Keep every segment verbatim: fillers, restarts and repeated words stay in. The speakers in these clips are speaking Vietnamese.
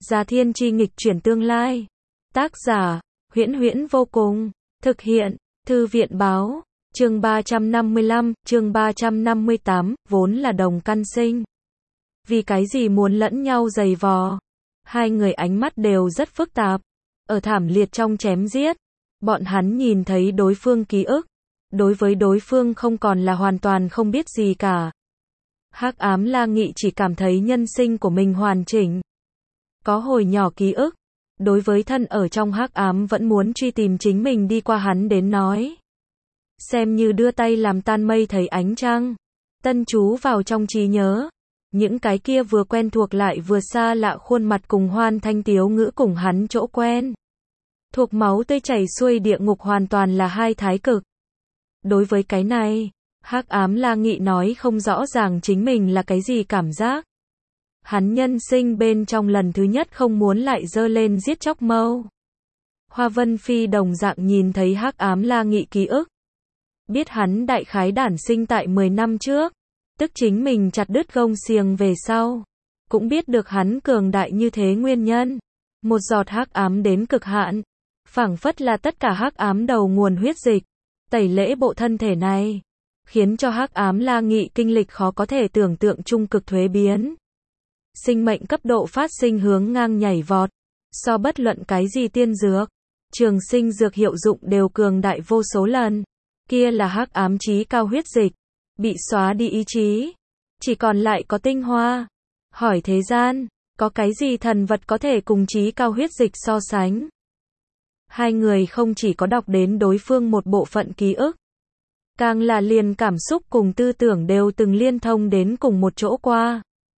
Gia Thiên Chi nghịch chuyển tương lai. Tác giả, Huyễn Huyễn vô cùng. Thực hiện, Thư viện báo. Chương ba trăm năm mươi lăm, chương ba trăm năm mươi tám, vốn là đồng căn sinh. Vì cái gì muốn lẫn nhau giày vò? Hai người ánh mắt đều rất phức tạp. Ở thảm liệt trong chém giết, bọn hắn nhìn thấy đối phương ký ức. Đối với đối phương không còn là hoàn toàn không biết gì cả. Hắc Ám La Nghị chỉ cảm thấy nhân sinh của mình hoàn chỉnh. Có hồi nhỏ ký ức. Đối với thân ở trong hắc ám vẫn muốn truy tìm chính mình đi qua hắn đến nói. Xem như đưa tay làm tan mây thấy ánh trăng. Tân chú vào trong trí nhớ. Những cái kia vừa quen thuộc lại vừa xa lạ khuôn mặt cùng hoan thanh tiếu ngữ cùng hắn chỗ quen. Thuộc máu tươi chảy xuôi địa ngục hoàn toàn là hai thái cực. Đối với cái này, Hắc Ám La Nghị nói không rõ ràng chính mình là cái gì cảm giác. Hắn nhân sinh bên trong lần thứ nhất không muốn lại dơ lên giết chóc mâu. Hoa Vân Phi đồng dạng nhìn thấy Hắc Ám La Nghị ký ức. Biết hắn đại khái đản sinh tại mười năm trước. Tức chính mình chặt đứt gông xiềng về sau. Cũng biết được hắn cường đại như thế nguyên nhân. Một giọt hắc ám đến cực hạn. Phảng phất là tất cả hắc ám đầu nguồn huyết dịch. Tẩy lễ bộ thân thể này. Khiến cho Hắc Ám La Nghị kinh lịch khó có thể tưởng tượng trung cực thuế biến. Sinh mệnh cấp độ phát sinh hướng ngang nhảy vọt. So bất luận cái gì tiên dược. Trường sinh dược hiệu dụng đều cường đại vô số lần. Kia là hắc ám trí cao huyết dịch. Bị xóa đi ý chí. Chỉ còn lại có tinh hoa. Hỏi thế gian, có cái gì thần vật có thể cùng trí cao huyết dịch so sánh? Hai người không chỉ có đọc đến đối phương một bộ phận ký ức. Càng là liền cảm xúc cùng tư tưởng đều từng liên thông đến cùng một chỗ qua.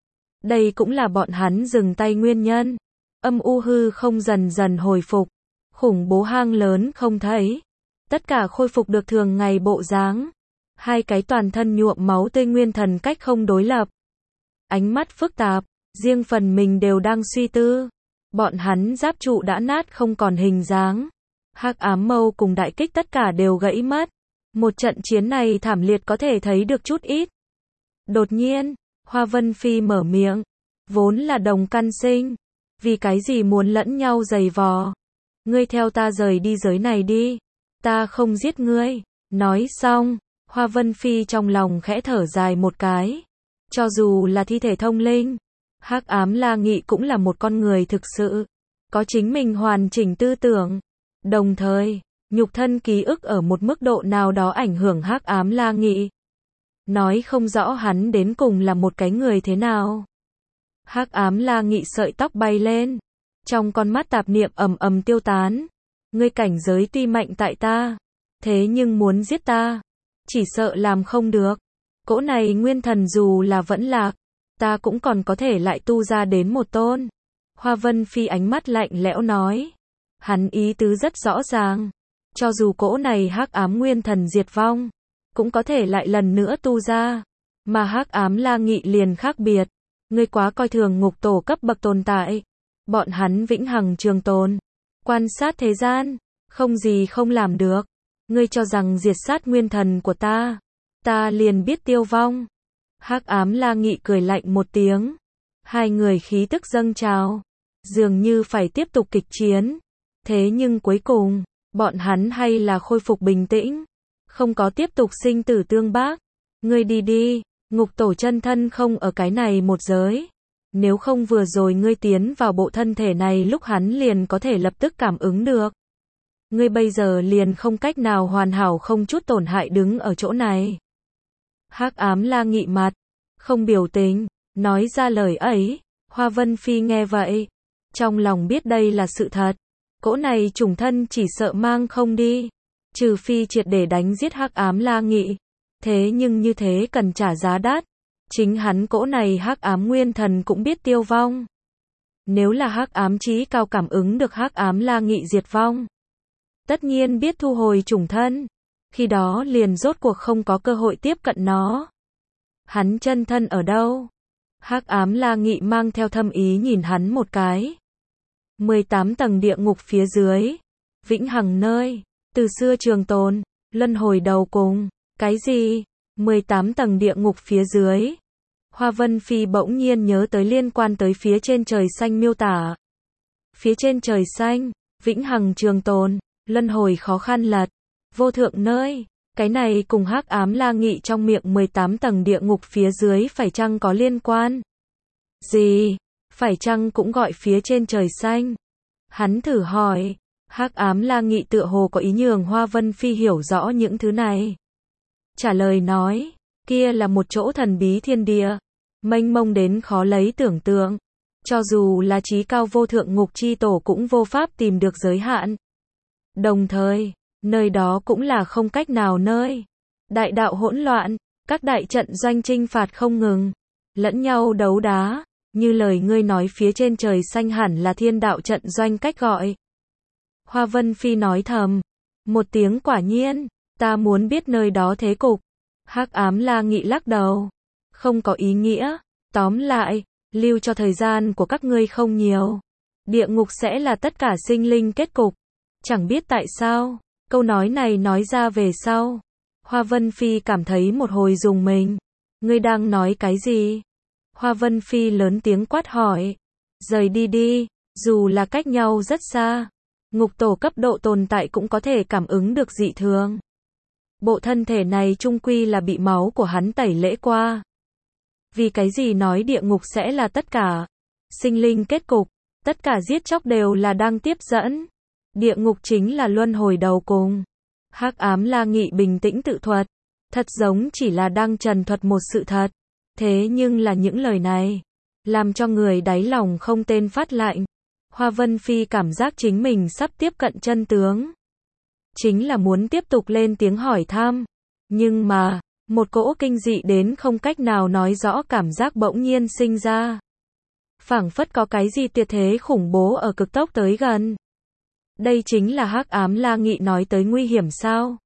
Đây cũng là bọn hắn dừng tay nguyên nhân. Âm u hư không dần dần hồi phục. Khủng bố hang lớn không thấy. Tất cả khôi phục được thường ngày bộ dáng. Hai cái toàn thân nhuộm máu tươi nguyên thần cách không đối lập. Ánh mắt phức tạp, riêng phần mình đều đang suy tư. Bọn hắn giáp trụ đã nát không còn hình dáng. Hắc ám mâu cùng đại kích tất cả đều gãy mất. Một trận chiến này thảm liệt có thể thấy được chút ít. Đột nhiên, Hoa Vân Phi mở miệng. Vốn là đồng căn sinh. Vì cái gì muốn lẫn nhau giày vò. Ngươi theo ta rời đi giới này đi. Ta không giết ngươi. Nói xong, Hoa Vân Phi trong lòng khẽ thở dài một cái. Cho dù là thi thể thông linh, Hắc Ám La Nghị cũng là một con người thực sự. Có chính mình hoàn chỉnh tư tưởng. Đồng thời, nhục thân ký ức ở một mức độ nào đó ảnh hưởng Hắc Ám La Nghị. Nói không rõ hắn đến cùng là một cái người thế nào. Hắc Ám La Nghị sợi tóc bay lên. Trong con mắt tạp niệm ầm ầm tiêu tán. Ngươi cảnh giới tuy mạnh tại ta. Thế nhưng muốn giết ta. Chỉ sợ làm không được. Cỗ này nguyên thần dù là vẫn lạc. Ta cũng còn có thể lại tu ra đến một tôn. Hoa Vân Phi ánh mắt lạnh lẽo nói. Hắn ý tứ rất rõ ràng. Cho dù cỗ này hắc ám nguyên thần diệt vong. Cũng có thể lại lần nữa tu ra. Mà Hắc Ám La Nghị liền khác biệt. Ngươi quá coi thường ngục tổ cấp bậc tồn tại. Bọn hắn vĩnh hằng trường tồn. Quan sát thế gian. Không gì không làm được. Ngươi cho rằng diệt sát nguyên thần của ta. Ta liền biết tiêu vong. Hắc Ám La Nghị cười lạnh một tiếng. Hai người khí tức dâng trào. Dường như phải tiếp tục kịch chiến. Thế nhưng cuối cùng, bọn hắn hay là khôi phục bình tĩnh. Không có tiếp tục sinh tử tương bác. Ngươi đi đi, ngục tổ chân thân không ở cái này một giới. Nếu không vừa rồi ngươi tiến vào bộ thân thể này lúc hắn liền có thể lập tức cảm ứng được. Ngươi bây giờ liền không cách nào hoàn hảo không chút tổn hại đứng ở chỗ này. Hắc Ám La Nghị mặt, không biểu tình, nói ra lời ấy. Hoa Vân Phi nghe vậy, trong lòng biết đây là sự thật. Cỗ này trùng thân chỉ sợ mang không đi. Trừ phi triệt để đánh giết Hắc Ám La Nghị. Thế nhưng như thế cần trả giá đắt. Chính hắn cỗ này hắc ám nguyên thần cũng biết tiêu vong. Nếu là hắc ám chí cao cảm ứng được Hắc Ám La Nghị diệt vong. Tất nhiên biết thu hồi chủng thân. Khi đó liền rốt cuộc không có cơ hội tiếp cận nó. Hắn chân thân ở đâu? Hắc Ám La Nghị mang theo thâm ý nhìn hắn một cái. mười tám tầng địa ngục phía dưới. Vĩnh hằng nơi. Từ xưa trường tồn. Luân hồi đầu cùng. Cái gì? mười tám tầng địa ngục phía dưới. Hoa Vân Phi bỗng nhiên nhớ tới liên quan tới phía trên trời xanh miêu tả. phía trên trời xanh, vĩnh hằng trường tồn, luân hồi khó khăn lật, vô thượng nơi. Cái này cùng hắc ám la nghị trong miệng mười tám tầng địa ngục phía dưới phải chăng có liên quan? Gì? Phải chăng cũng gọi phía trên trời xanh? Hắn thử hỏi. Hắc ám la nghị tựa hồ có ý nhường Hoa Vân Phi hiểu rõ những thứ này. Trả lời nói, kia là một chỗ thần bí thiên địa, mênh mông đến khó lấy tưởng tượng. Cho dù là trí cao vô thượng ngục chi tổ cũng vô pháp tìm được giới hạn. Đồng thời, nơi đó cũng là không cách nào nơi. Đại đạo hỗn loạn, các đại trận doanh chinh phạt không ngừng, lẫn nhau đấu đá, như lời ngươi nói phía trên trời xanh hẳn là thiên đạo trận doanh cách gọi. Hoa Vân Phi nói thầm, một tiếng quả nhiên, ta muốn biết nơi đó thế cục. Hắc ám la nghị lắc đầu, không có ý nghĩa, tóm lại, lưu cho thời gian của các ngươi không nhiều. Địa ngục sẽ là tất cả sinh linh kết cục. Chẳng biết tại sao, câu nói này nói ra về sau. Hoa Vân Phi cảm thấy một hồi rùng mình. Ngươi đang nói cái gì? Hoa Vân Phi lớn tiếng quát hỏi. Rời đi đi, dù là cách nhau rất xa. Ngục tổ cấp độ tồn tại cũng có thể cảm ứng được dị thường. Bộ thân thể này chung quy là bị máu của hắn tẩy lễ qua. Vì cái gì nói địa ngục sẽ là tất cả sinh linh kết cục, tất cả giết chóc đều là đang tiếp dẫn. Địa ngục chính là luân hồi đầu cùng. Hắc ám la nghị bình tĩnh tự thuật, thật giống chỉ là đang trần thuật một sự thật. Thế nhưng là những lời này, làm cho người đáy lòng không tên phát lạnh. Hoa Vân Phi cảm giác chính mình sắp tiếp cận chân tướng. Chính là muốn tiếp tục lên tiếng hỏi thăm. Nhưng mà, một cỗ kinh dị đến không cách nào nói rõ cảm giác bỗng nhiên sinh ra. Phảng phất có cái gì tuyệt thế khủng bố ở cực tốc tới gần. Đây chính là hắc ám la nghị nói tới nguy hiểm sao?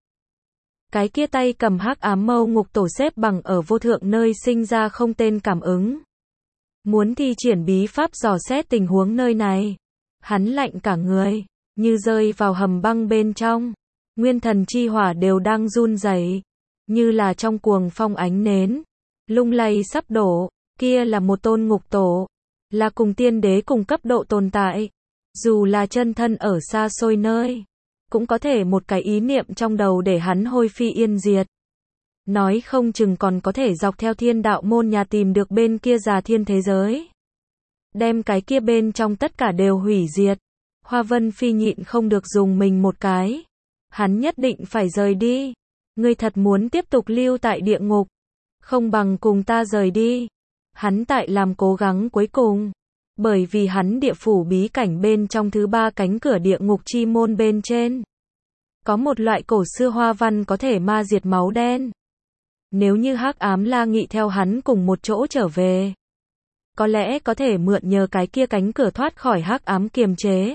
Cái kia tay cầm hắc ám mâu ngục tổ xếp bằng ở vô thượng nơi sinh ra không tên cảm ứng. Muốn thi triển bí pháp dò xét tình huống nơi này. Hắn lạnh cả người, như rơi vào hầm băng bên trong. Nguyên thần chi hỏa đều đang run rẩy, như là trong cuồng phong ánh nến, lung lay sắp đổ. Kia là một tôn ngục tổ, là cùng tiên đế cùng cấp độ tồn tại. Dù là chân thân ở xa xôi nơi, cũng có thể một cái ý niệm trong đầu để hắn hôi phi yên diệt. Nói không chừng còn có thể dọc theo thiên đạo môn nhà tìm được bên kia già thiên thế giới. Đem cái kia bên trong tất cả đều hủy diệt. Hoa Vân Phi nhịn không được dùng mình một cái. Hắn nhất định phải rời đi. Ngươi thật muốn tiếp tục lưu tại địa ngục, không bằng cùng ta rời đi. Hắn tại làm cố gắng cuối cùng. Bởi vì hắn địa phủ bí cảnh bên trong thứ ba cánh cửa địa ngục chi môn bên trên. Có một loại cổ xưa hoa văn có thể ma diệt máu đen. Nếu như hắc ám la nghị theo hắn cùng một chỗ trở về, có lẽ có thể mượn nhờ cái kia cánh cửa thoát khỏi hắc ám kiềm chế.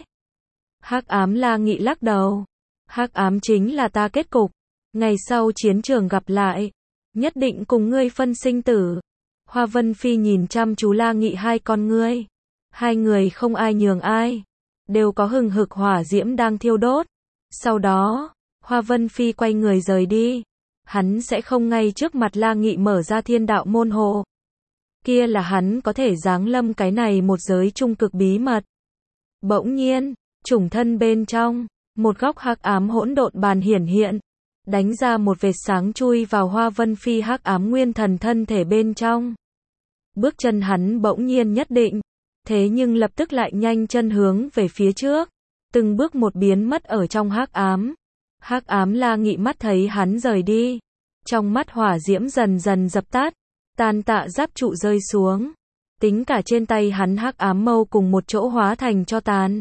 Hắc ám la nghị lắc đầu. Hắc ám chính là ta kết cục. Ngày sau chiến trường gặp lại, nhất định cùng ngươi phân sinh tử. Hoa Vân Phi nhìn chăm chú la nghị hai con ngươi. Hai người không ai nhường ai, đều có hừng hực hỏa diễm đang thiêu đốt. Sau đó, Hoa Vân Phi quay người rời đi. Hắn sẽ không ngay trước mặt la nghị mở ra thiên đạo môn hộ. Kia là hắn có thể giáng lâm cái này một giới trung cực bí mật. Bỗng nhiên, chủng thân bên trong, một góc hắc ám hỗn độn bàn hiển hiện, đánh ra một vệt sáng chui vào Hoa Vân Phi hắc ám nguyên thần thân thể bên trong. Bước chân hắn bỗng nhiên nhất định, thế nhưng lập tức lại nhanh chân hướng về phía trước, từng bước một biến mất ở trong hắc ám. Hắc ám la nghị mắt thấy hắn rời đi, trong mắt hỏa diễm dần dần dập tắt, tàn tạ giáp trụ rơi xuống, tính cả trên tay hắn hắc ám mâu cùng một chỗ hóa thành tro tàn.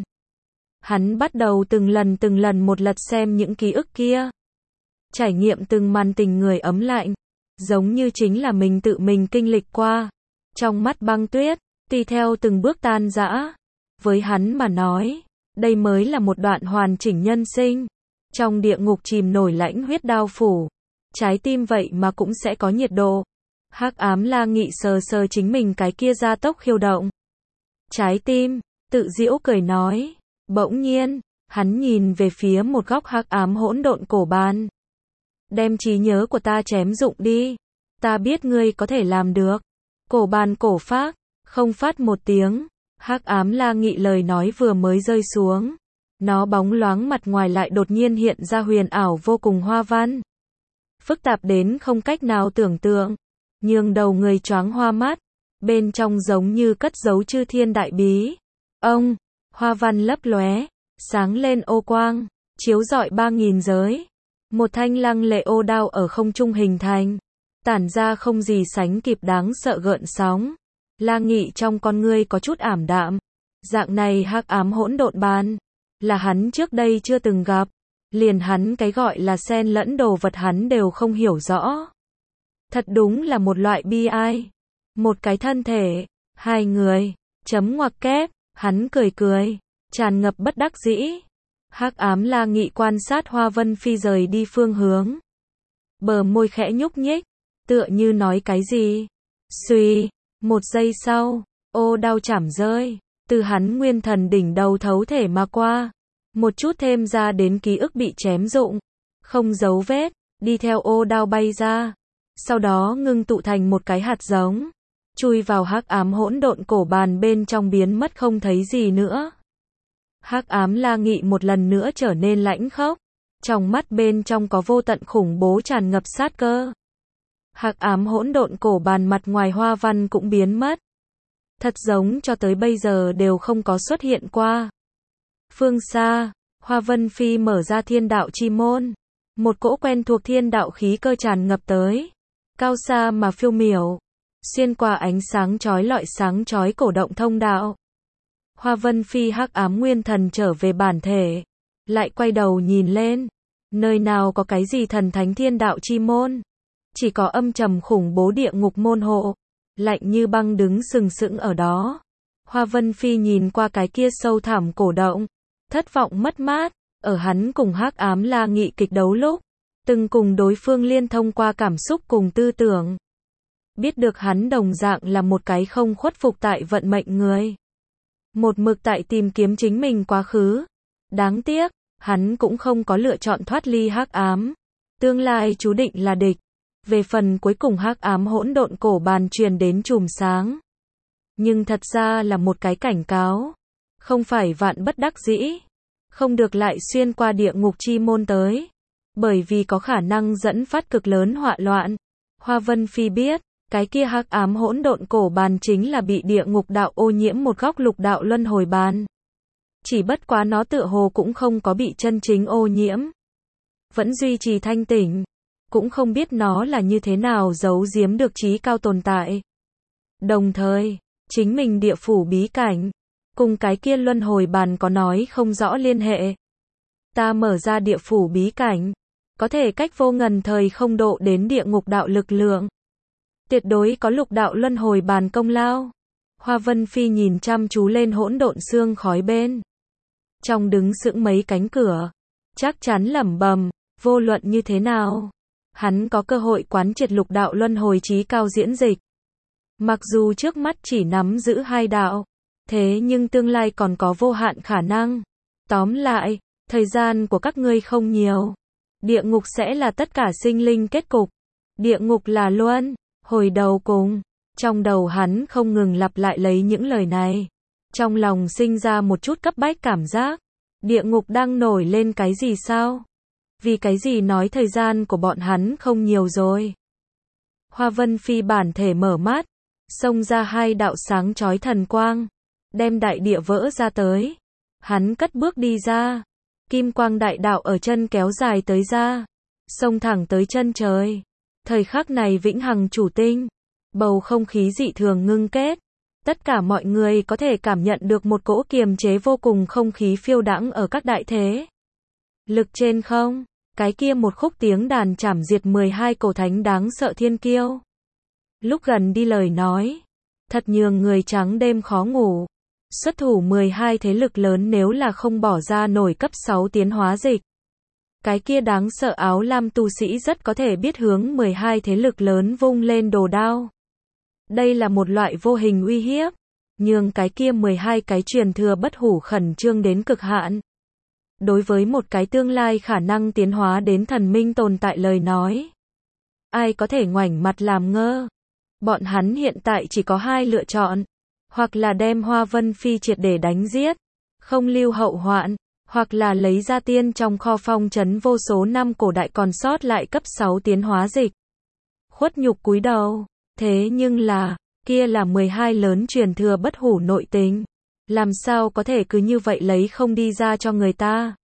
Hắn bắt đầu từng lần từng lần một lật xem những ký ức kia, trải nghiệm từng màn tình người ấm lạnh, giống như chính là mình tự mình kinh lịch qua. Trong mắt băng tuyết, tùy theo từng bước tan rã. Với hắn mà nói, đây mới là một đoạn hoàn chỉnh nhân sinh. Trong địa ngục chìm nổi lãnh huyết đao phủ, trái tim vậy mà cũng sẽ có nhiệt độ. Hắc ám la nghị sờ sờ chính mình cái kia gia tốc khiêu động. Trái tim, tự giễu cười nói. Bỗng nhiên, hắn nhìn về phía một góc hắc ám hỗn độn cổ bàn. Đem trí nhớ của ta chém dụng đi. Ta biết ngươi có thể làm được. Cổ bàn cổ phác, không phát một tiếng. Hắc ám La Nghị lời nói vừa mới rơi xuống, nó bóng loáng mặt ngoài lại đột nhiên hiện ra huyền ảo vô cùng hoa văn. Phức tạp đến không cách nào tưởng tượng, nhường đầu người choáng hoa mắt, bên trong giống như cất giấu chư thiên đại bí. Ông, hoa văn lấp lóe, sáng lên ô quang, chiếu rọi ba nghìn giới. Một thanh lăng lệ ô đao ở không trung hình thành, tản ra không gì sánh kịp đáng sợ gợn sóng. La Nghị trong con ngươi có chút ảm đạm. Dạng này hắc ám hỗn độn bàn, là hắn trước đây chưa từng gặp. Liền hắn cái gọi là xen lẫn đồ vật hắn đều không hiểu rõ. Thật đúng là một loại bi ai. Một cái thân thể, hai người, chấm ngoặc kép, hắn cười cười, tràn ngập bất đắc dĩ. Hắc ám La Nghị quan sát Hoa Vân Phi rời đi phương hướng. Bờ môi khẽ nhúc nhích, tựa như nói cái gì. Xuy, một giây sau, ô đao chảm rơi, từ hắn nguyên thần đỉnh đầu thấu thể mà qua. Một chút thêm ra đến ký ức bị chém rụng, không dấu vết, đi theo ô đao bay ra. Sau đó ngưng tụ thành một cái hạt giống, chui vào hắc ám hỗn độn cổ bàn bên trong biến mất không thấy gì nữa. Hắc ám La Nghị một lần nữa trở nên lãnh khốc, trong mắt bên trong có vô tận khủng bố tràn ngập sát cơ. Hắc ám hỗn độn cổ bàn mặt ngoài hoa văn cũng biến mất, thật giống cho tới bây giờ đều không có xuất hiện qua. Phương xa, Hoa Vân Phi mở ra thiên đạo chi môn, một cỗ quen thuộc thiên đạo khí cơ tràn ngập tới, cao xa mà phiêu miểu, xuyên qua ánh sáng chói lọi sáng chói cổ động thông đạo. Hoa Vân Phi hắc ám nguyên thần trở về bản thể, lại quay đầu nhìn lên, nơi nào có cái gì thần thánh thiên đạo chi môn, chỉ có âm trầm khủng bố địa ngục môn hộ, lạnh như băng đứng sừng sững ở đó. Hoa Vân Phi nhìn qua cái kia sâu thẳm cổ động, thất vọng mất mát, ở hắn cùng hắc ám La Nghị kịch đấu lúc, từng cùng đối phương liên thông qua cảm xúc cùng tư tưởng. Biết được hắn đồng dạng là một cái không khuất phục tại vận mệnh người. Một mực tại tìm kiếm chính mình quá khứ. Đáng tiếc, hắn cũng không có lựa chọn thoát ly hắc ám. Tương lai chú định là địch. Về phần cuối cùng hắc ám hỗn độn cổ bàn truyền đến chùm sáng. Nhưng thật ra là một cái cảnh cáo. Không phải vạn bất đắc dĩ. Không được lại xuyên qua địa ngục chi môn tới. Bởi vì có khả năng dẫn phát cực lớn họa loạn. Hoa Vân Phi biết, cái kia hắc ám hỗn độn cổ bàn chính là bị địa ngục đạo ô nhiễm một góc lục đạo luân hồi bàn. Chỉ bất quá nó tựa hồ cũng không có bị chân chính ô nhiễm. Vẫn duy trì thanh tỉnh. Cũng không biết nó là như thế nào giấu giếm được trí cao tồn tại. Đồng thời, chính mình địa phủ bí cảnh, cùng cái kia luân hồi bàn có nói không rõ liên hệ. Ta mở ra địa phủ bí cảnh, có thể cách vô ngần thời không độ đến địa ngục đạo lực lượng. Tuyệt đối có lục đạo luân hồi bàn công lao. Hoa Vân Phi nhìn chăm chú lên hỗn độn xương khói bên. Trong đứng sững mấy cánh cửa, chắc chắn lẩm bẩm, vô luận như thế nào, hắn có cơ hội quán triệt lục đạo luân hồi trí cao diễn dịch. Mặc dù trước mắt chỉ nắm giữ hai đạo, thế nhưng tương lai còn có vô hạn khả năng. Tóm lại, thời gian của các ngươi không nhiều. Địa ngục sẽ là tất cả sinh linh kết cục. Địa ngục là luân hồi đầu cùng. Trong đầu hắn không ngừng lặp lại lấy những lời này. Trong lòng sinh ra một chút cấp bách cảm giác. Địa ngục đang nổi lên cái gì sao? Vì cái gì nói thời gian của bọn hắn không nhiều rồi? Hoa Vân Phi bản thể mở mắt, xông ra hai đạo sáng chói thần quang, đem đại địa vỡ ra tới. Hắn cất bước đi ra, kim quang đại đạo ở chân kéo dài tới ra, xông thẳng tới chân trời. Thời khắc này vĩnh hằng chủ tinh, bầu không khí dị thường ngưng kết. Tất cả mọi người có thể cảm nhận được một cỗ kiềm chế vô cùng không khí phiêu đãng ở các đại thế. Lực trên không, cái kia một khúc tiếng đàn chảm diệt mười hai cổ thánh đáng sợ thiên kiêu. Lúc gần đi lời nói, thật nhường người trắng đêm khó ngủ. Xuất thủ mười hai thế lực lớn nếu là không bỏ ra nổi cấp sáu tiến hóa dịch. Cái kia đáng sợ áo lam tu sĩ rất có thể biết hướng mười hai thế lực lớn vung lên đồ đao. Đây là một loại vô hình uy hiếp, nhường cái kia mười hai cái truyền thừa bất hủ khẩn trương đến cực hạn. Đối với một cái tương lai khả năng tiến hóa đến thần minh tồn tại lời nói, ai có thể ngoảnh mặt làm ngơ. Bọn hắn hiện tại chỉ có hai lựa chọn, hoặc là đem Hoa Vân Phi triệt để đánh giết, không lưu hậu hoạn, hoặc là lấy ra tiên trong kho phong trấn vô số năm cổ đại còn sót lại cấp sáu tiến hóa dịch. Khuất nhục cúi đầu, thế nhưng là, kia là mười hai lớn truyền thừa bất hủ nội tình, làm sao có thể cứ như vậy lấy không đi ra cho người ta.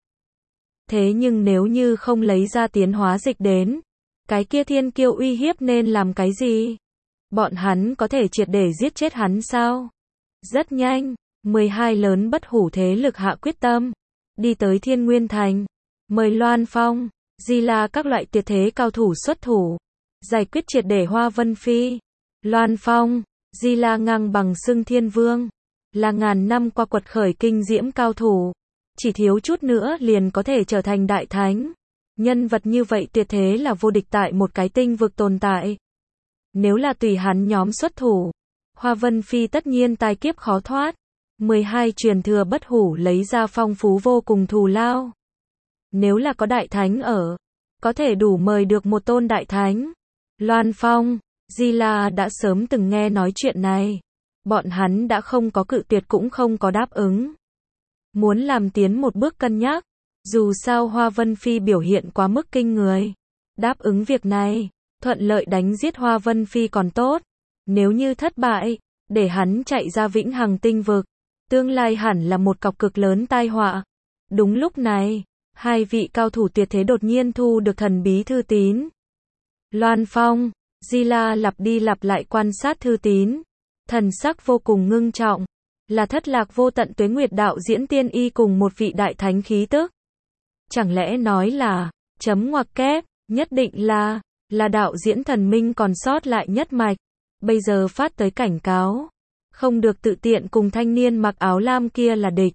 Thế nhưng nếu như không lấy ra tiến hóa dịch đến, cái kia thiên kiêu uy hiếp nên làm cái gì? Bọn hắn có thể triệt để giết chết hắn sao? Rất nhanh, mười hai lớn bất hủ thế lực hạ quyết tâm, đi tới Thiên Nguyên Thành, mời Loan Phong, Di La các loại tuyệt thế cao thủ xuất thủ, giải quyết triệt để Hoa Vân Phi. Loan Phong, Di La ngang bằng xưng Thiên Vương, là ngàn năm qua quật khởi kinh diễm cao thủ, chỉ thiếu chút nữa liền có thể trở thành đại thánh. Nhân vật như vậy tuyệt thế là vô địch tại một cái tinh vực tồn tại. Nếu là tùy hắn nhóm xuất thủ, Hoa Vân Phi tất nhiên tai kiếp khó thoát. mười hai truyền thừa bất hủ lấy ra phong phú vô cùng thù lao. Nếu là có đại thánh ở, có thể đủ mời được một tôn đại thánh. Loan Phong, Di La đã sớm từng nghe nói chuyện này. Bọn hắn đã không có cự tuyệt cũng không có đáp ứng. Muốn làm tiến một bước cân nhắc. Dù sao Hoa Vân Phi biểu hiện quá mức kinh người. Đáp ứng việc này, thuận lợi đánh giết Hoa Vân Phi còn tốt. Nếu như thất bại, để hắn chạy ra vĩnh hằng tinh vực, tương lai hẳn là một cọc cực lớn tai họa. Đúng lúc này, hai vị cao thủ tuyệt thế đột nhiên thu được thần bí thư tín. Loan Phong, Di La lặp đi lặp lại quan sát thư tín, thần sắc vô cùng ngưng trọng, là thất lạc vô tận tuế nguyệt đạo diễn tiên y cùng một vị đại thánh khí tức. Chẳng lẽ nói là, chấm ngoặc kép, nhất định là, là đạo diễn thần minh còn sót lại nhất mạch, bây giờ phát tới cảnh cáo, không được tự tiện cùng thanh niên mặc áo lam kia là địch.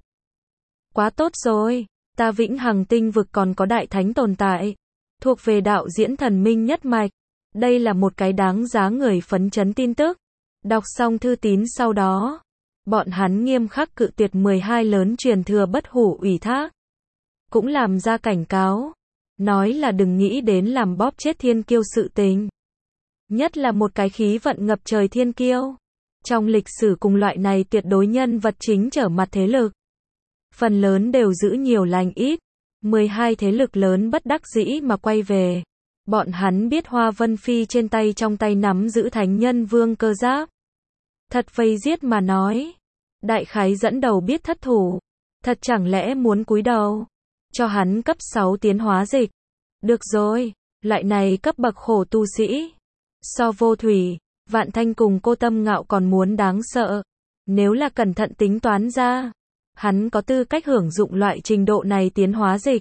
Quá tốt rồi, ta vĩnh hằng tinh vực còn có đại thánh tồn tại, thuộc về đạo diễn thần minh nhất mạch, đây là một cái đáng giá người phấn chấn tin tức. Đọc xong thư tín sau đó, bọn hắn nghiêm khắc cự tuyệt mười hai lớn truyền thừa bất hủ ủy thác. Cũng làm ra cảnh cáo, nói là đừng nghĩ đến làm bóp chết thiên kiêu sự tình. Nhất là một cái khí vận ngập trời thiên kiêu. Trong lịch sử cùng loại này tuyệt đối nhân vật chính trở mặt thế lực. Phần lớn đều giữ nhiều lành ít. mười hai thế lực lớn bất đắc dĩ mà quay về. Bọn hắn biết Hoa Vân Phi trên tay trong tay nắm giữ thánh nhân vương cơ giáp. Thật vây giết mà nói. Đại khái dẫn đầu biết thất thủ. Thật chẳng lẽ muốn cúi đầu. Cho hắn cấp sáu tiến hóa dịch. Được rồi, loại này cấp bậc khổ tu sĩ. So Vô Thủy, Vạn Thanh cùng Cô Tâm Ngạo còn muốn đáng sợ. Nếu là cẩn thận tính toán ra, hắn có tư cách hưởng dụng loại trình độ này tiến hóa dịch.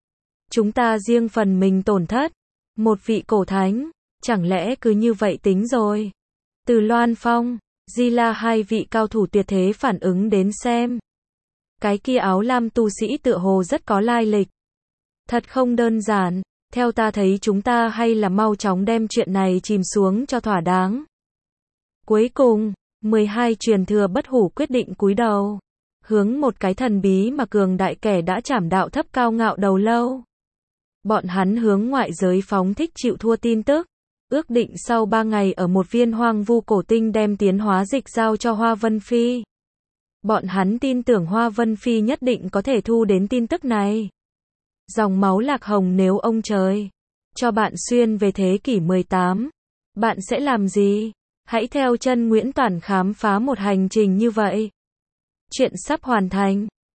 Chúng ta riêng phần mình tổn thất. Một vị cổ thánh, chẳng lẽ cứ như vậy tính rồi. Từ Loan Phong, Di La hai vị cao thủ tuyệt thế phản ứng đến xem. Cái kia áo lam tu sĩ tựa hồ rất có lai lịch. Thật không đơn giản, theo ta thấy chúng ta hay là mau chóng đem chuyện này chìm xuống cho thỏa đáng. Cuối cùng, mười hai truyền thừa bất hủ quyết định cúi đầu. Hướng một cái thần bí mà cường đại kẻ đã trảm đạo thấp cao ngạo đầu lâu. Bọn hắn hướng ngoại giới phóng thích chịu thua tin tức. Ước định sau ba ngày ở một viên hoang vu cổ tinh đem tiến hóa dịch giao cho Hoa Vân Phi. Bọn hắn tin tưởng Hoa Vân Phi nhất định có thể thu đến tin tức này. Dòng máu lạc hồng nếu ông trời cho bạn xuyên về thế kỷ mười tám, bạn sẽ làm gì? Hãy theo chân Nguyễn Toản khám phá một hành trình như vậy. Chuyện sắp hoàn thành.